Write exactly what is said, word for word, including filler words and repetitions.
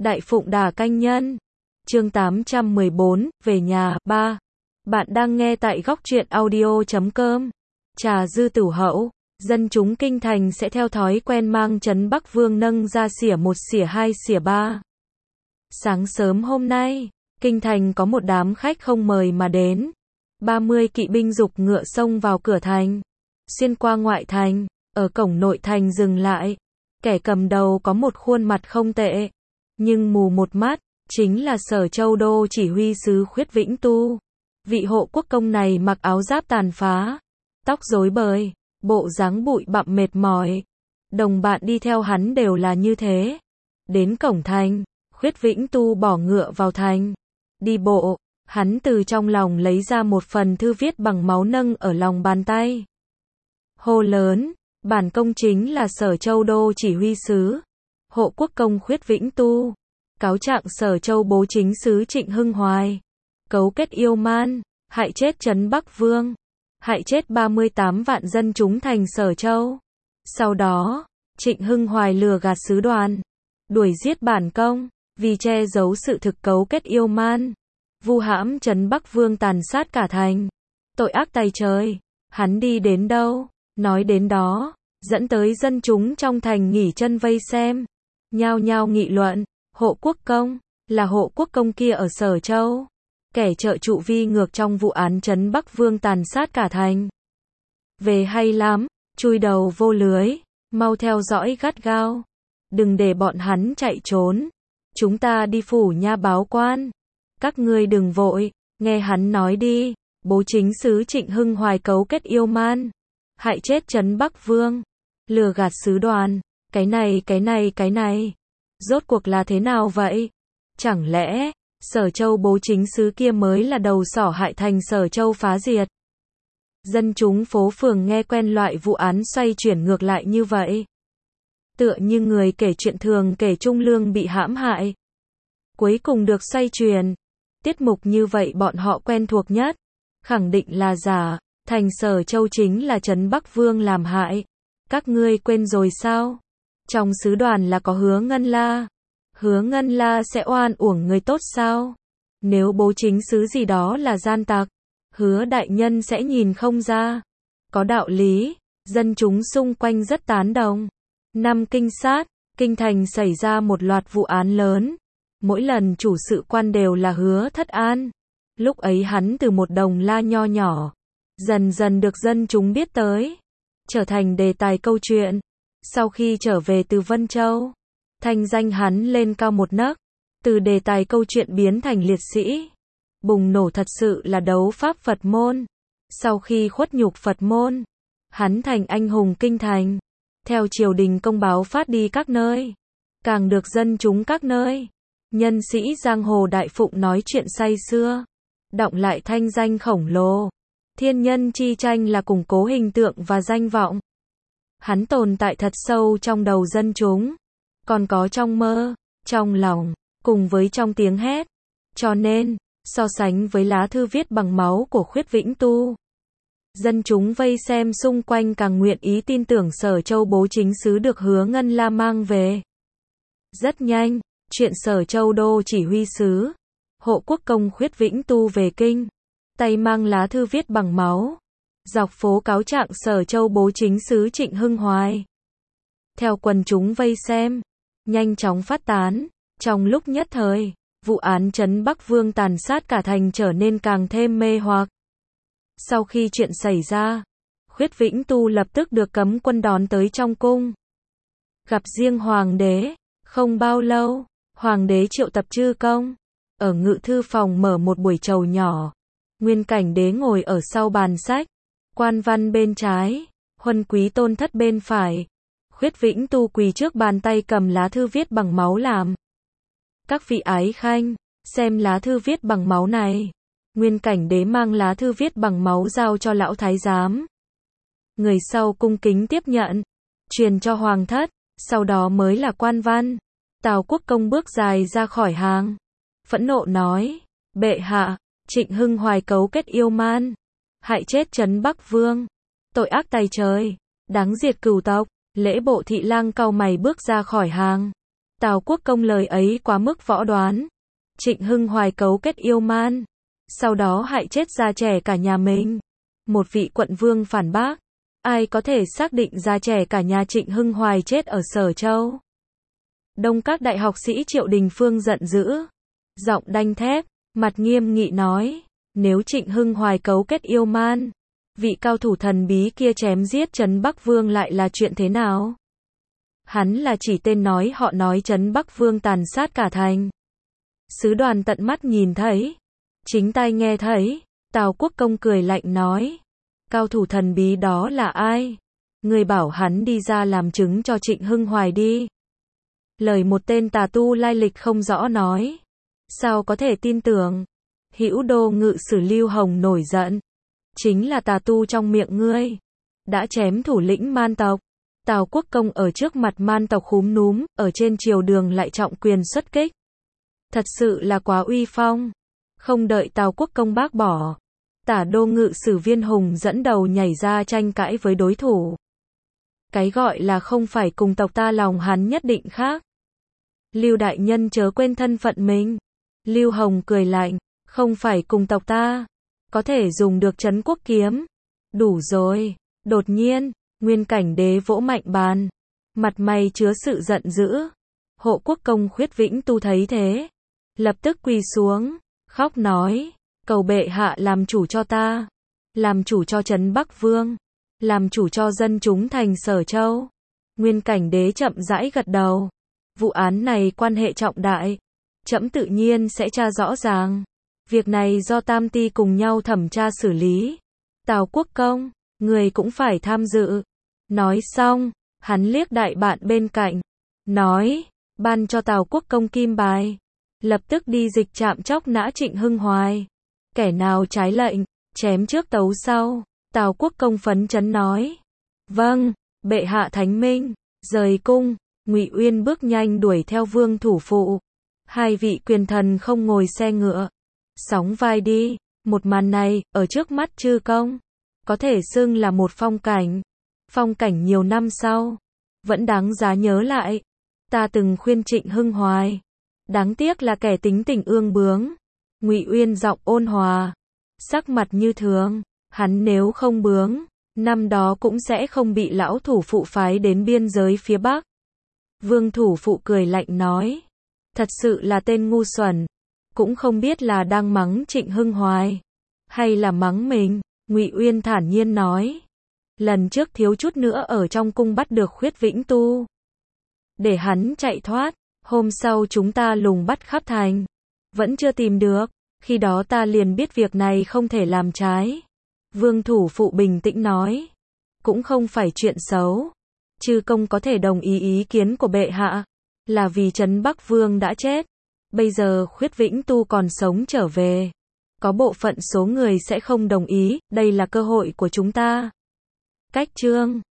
Đại Phụng Đà Canh Nhân. Chương tám trăm mười bốn, về nhà, ba. Bạn đang nghe tại góc truyện audio chấm com. Trà dư tửu hậu, dân chúng kinh thành sẽ theo thói quen mang trấn Bắc Vương nâng ra xỉa một xỉa hai xỉa ba. Sáng sớm hôm nay, kinh thành có một đám khách không mời mà đến. ba mươi kỵ binh giục ngựa xông vào cửa thành, xuyên qua ngoại thành, ở cổng nội thành dừng lại. Kẻ cầm đầu có một khuôn mặt không tệ, nhưng mù một mắt, chính là Sở Châu Đô chỉ huy sứ Khuyết Vĩnh Tu. Vị hộ quốc công này mặc áo giáp tàn phá, tóc rối bời, bộ dáng bụi bặm mệt mỏi. Đồng bạn đi theo hắn đều là như thế. Đến cổng thành, Khuyết Vĩnh Tu bỏ ngựa vào thành. Đi bộ, hắn từ trong lòng lấy ra một phần thư viết bằng máu nâng ở lòng bàn tay. Hô lớn, bản công chính là Sở Châu Đô chỉ huy sứ, hộ quốc công Khuyết Vĩnh Tu. Cáo trạng Sở Châu bố chính sứ Trịnh Hưng Hoài, cấu kết yêu man, hại chết trấn Bắc Vương, hại chết ba mươi tám vạn dân chúng thành Sở Châu. Sau đó, Trịnh Hưng Hoài lừa gạt sứ đoàn, đuổi giết bản công, vì che giấu sự thực cấu kết yêu man, vu hãm trấn Bắc Vương tàn sát cả thành. Tội ác tày trời, hắn đi đến đâu, nói đến đó, dẫn tới dân chúng trong thành nghỉ chân vây xem, nhao nhao nghị luận. Hộ quốc công, là hộ quốc công kia ở Sở Châu, kẻ trợ trụ vi ngược trong vụ án trấn Bắc Vương tàn sát cả thành. Về hay lắm, chui đầu vô lưới, mau theo dõi gắt gao, đừng để bọn hắn chạy trốn. Chúng ta đi phủ nha báo quan. Các ngươi đừng vội, nghe hắn nói đi. Bố chính sứ Trịnh Hưng Hoài cấu kết yêu man, hại chết trấn Bắc Vương, lừa gạt sứ đoàn, cái này cái này cái này. Rốt cuộc là thế nào vậy? Chẳng lẽ, Sở Châu bố chính sứ kia mới là đầu sỏ hại thành Sở Châu phá diệt? Dân chúng phố phường nghe quen loại vụ án xoay chuyển ngược lại như vậy. Tựa như người kể chuyện thường kể Trung Lương bị hãm hại, cuối cùng được xoay chuyển. Tiết mục như vậy bọn họ quen thuộc nhất, khẳng định là giả, thành Sở Châu chính là trấn Bắc Vương làm hại. Các ngươi quên rồi sao? Trong sứ đoàn là có Hứa Ngân La. Hứa Ngân La sẽ oan uổng người tốt sao? Nếu bố chính sứ gì đó là gian tặc, Hứa đại nhân sẽ nhìn không ra. Có đạo lý, dân chúng xung quanh rất tán đồng. Năm kinh sát, kinh thành xảy ra một loạt vụ án lớn. Mỗi lần chủ sự quan đều là Hứa Thất An. Lúc ấy hắn từ một đồng la nho nhỏ, dần dần được dân chúng biết tới, trở thành đề tài câu chuyện. Sau khi trở về từ Vân Châu, thanh danh hắn lên cao một nấc, từ đề tài câu chuyện biến thành liệt sĩ. Bùng nổ thật sự là đấu pháp Phật môn. Sau khi khuất nhục Phật môn, hắn thành anh hùng kinh thành, theo triều đình công báo phát đi các nơi, càng được dân chúng các nơi, nhân sĩ giang hồ đại phụng nói chuyện say xưa, đọng lại thanh danh khổng lồ. Thiên nhân chi tranh là củng cố hình tượng và danh vọng. Hắn tồn tại thật sâu trong đầu dân chúng, còn có trong mơ, trong lòng, cùng với trong tiếng hét. Cho nên, so sánh với lá thư viết bằng máu của Khuyết Vĩnh Tu, dân chúng vây xem xung quanh càng nguyện ý tin tưởng Sở Châu bố chính sứ được Hứa Ngân La mang về. Rất nhanh, chuyện Sở Châu Đô chỉ huy sứ, hộ quốc công Khuyết Vĩnh Tu về kinh, tay mang lá thư viết bằng máu, dọc phố cáo trạng Sở Châu bố chính sứ Trịnh Hưng Hoài. Theo quần chúng vây xem, nhanh chóng phát tán. Trong lúc nhất thời, vụ án trấn Bắc Vương tàn sát cả thành trở nên càng thêm mê hoặc. Sau khi chuyện xảy ra, Khuyết Vĩnh Tu lập tức được cấm quân đón tới trong cung, gặp riêng hoàng đế. Không bao lâu, hoàng đế triệu tập chư công, ở ngự thư phòng mở một buổi trầu nhỏ. Nguyên Cảnh đế ngồi ở sau bàn sách, quan văn bên trái, Huân Quý Tôn Thất bên phải. Khuyết Vĩnh Tu quỳ trước bàn tay cầm lá thư viết bằng máu làm. Các vị ái khanh, xem lá thư viết bằng máu này. Nguyên Cảnh đế mang lá thư viết bằng máu giao cho lão thái giám. Người sau cung kính tiếp nhận, truyền cho hoàng thất, sau đó mới là quan văn. Tào Quốc công bước dài ra khỏi hàng, phẫn nộ nói: bệ hạ, Trịnh Hưng Hoài cấu kết yêu man, hại chết trấn Bắc Vương, tội ác tày trời, đáng diệt cửu tộc. Lễ bộ thị lang cau mày bước ra khỏi hàng, Tào Quốc Công lời ấy quá mức võ đoán. Trịnh Hưng Hoài cấu kết yêu man, sau đó hại chết già trẻ cả nhà mình. Một vị quận vương phản bác, ai có thể xác định già trẻ cả nhà Trịnh Hưng Hoài chết ở Sở Châu? Đông các đại học sĩ Triệu Đình Phương giận dữ, giọng đanh thép, mặt nghiêm nghị nói, nếu Trịnh Hưng Hoài cấu kết yêu man, vị cao thủ thần bí kia chém giết Trấn Bắc Vương lại là chuyện thế nào? Hắn là chỉ tên nói họ nói Trấn Bắc Vương tàn sát cả thành. Sứ đoàn tận mắt nhìn thấy, chính tai nghe thấy. Tào Quốc Công cười lạnh nói, cao thủ thần bí đó là ai? Người bảo hắn đi ra làm chứng cho Trịnh Hưng Hoài đi. Lời một tên tà tu lai lịch không rõ nói, sao có thể tin tưởng? Hữu Đô ngự sử Lưu Hồng nổi giận, chính là tà tu trong miệng ngươi, đã chém thủ lĩnh man tộc. Tào Quốc Công ở trước mặt man tộc khúm núm, ở trên triều đường lại trọng quyền xuất kích. Thật sự là quá uy phong. Không đợi Tào Quốc Công bác bỏ, Tả Đô ngự sử Viên Hùng dẫn đầu nhảy ra tranh cãi với đối thủ. Cái gọi là không phải cùng tộc ta lòng hắn nhất định khác. Lưu đại nhân chớ quên thân phận mình. Lưu Hồng cười lạnh, không phải cùng tộc ta, có thể dùng được Trấn Quốc kiếm. Đủ rồi. Đột nhiên, Nguyên Cảnh Đế vỗ mạnh bàn, mặt mày chứa sự giận dữ. Hộ Quốc Công Khuyết Vĩnh Tu thấy thế, lập tức quỳ xuống, khóc nói, cầu bệ hạ làm chủ cho ta, làm chủ cho Trấn Bắc Vương, làm chủ cho dân chúng thành Sở Châu. Nguyên Cảnh Đế chậm rãi gật đầu, vụ án này quan hệ trọng đại, trẫm tự nhiên sẽ tra rõ ràng, việc này do tam ty cùng nhau thẩm tra xử lý. Tào Quốc Công, người cũng phải tham dự. Nói xong, hắn liếc đại bạn bên cạnh, nói, ban cho Tào Quốc Công kim bài, lập tức đi dịch trạm chóc nã Trịnh Hưng Hoài. Kẻ nào trái lệnh, chém trước tấu sau. Tào Quốc Công phấn chấn nói, vâng, bệ hạ thánh minh. Rời cung, Ngụy Uyên bước nhanh đuổi theo Vương thủ phụ. Hai vị quyền thần không ngồi xe ngựa, sóng vai đi. Một màn này, ở trước mắt chư công, có thể xưng là một phong cảnh. Phong cảnh nhiều năm sau, vẫn đáng giá nhớ lại. Ta từng khuyên Trịnh Hưng Hoài, đáng tiếc là kẻ tính tình ương bướng. Ngụy Uyên giọng ôn hòa, sắc mặt như thường, hắn nếu không bướng, năm đó cũng sẽ không bị lão thủ phụ phái đến biên giới phía Bắc. Vương thủ phụ cười lạnh nói, thật sự là tên ngu xuẩn, cũng không biết là đang mắng Trịnh Hưng Hoài, hay là mắng mình. Ngụy Uyên thản nhiên nói, lần trước thiếu chút nữa ở trong cung bắt được Khuyết Vĩnh Tu, để hắn chạy thoát, hôm sau chúng ta lùng bắt khắp thành, vẫn chưa tìm được, khi đó ta liền biết việc này không thể làm trái. Vương thủ phụ bình tĩnh nói, cũng không phải chuyện xấu, chư công có thể đồng ý ý kiến của bệ hạ, là vì Trấn Bắc Vương đã chết, bây giờ Khuyết Vĩnh Tu còn sống trở về, có bộ phận số người sẽ không đồng ý, đây là cơ hội của chúng ta. Cách chương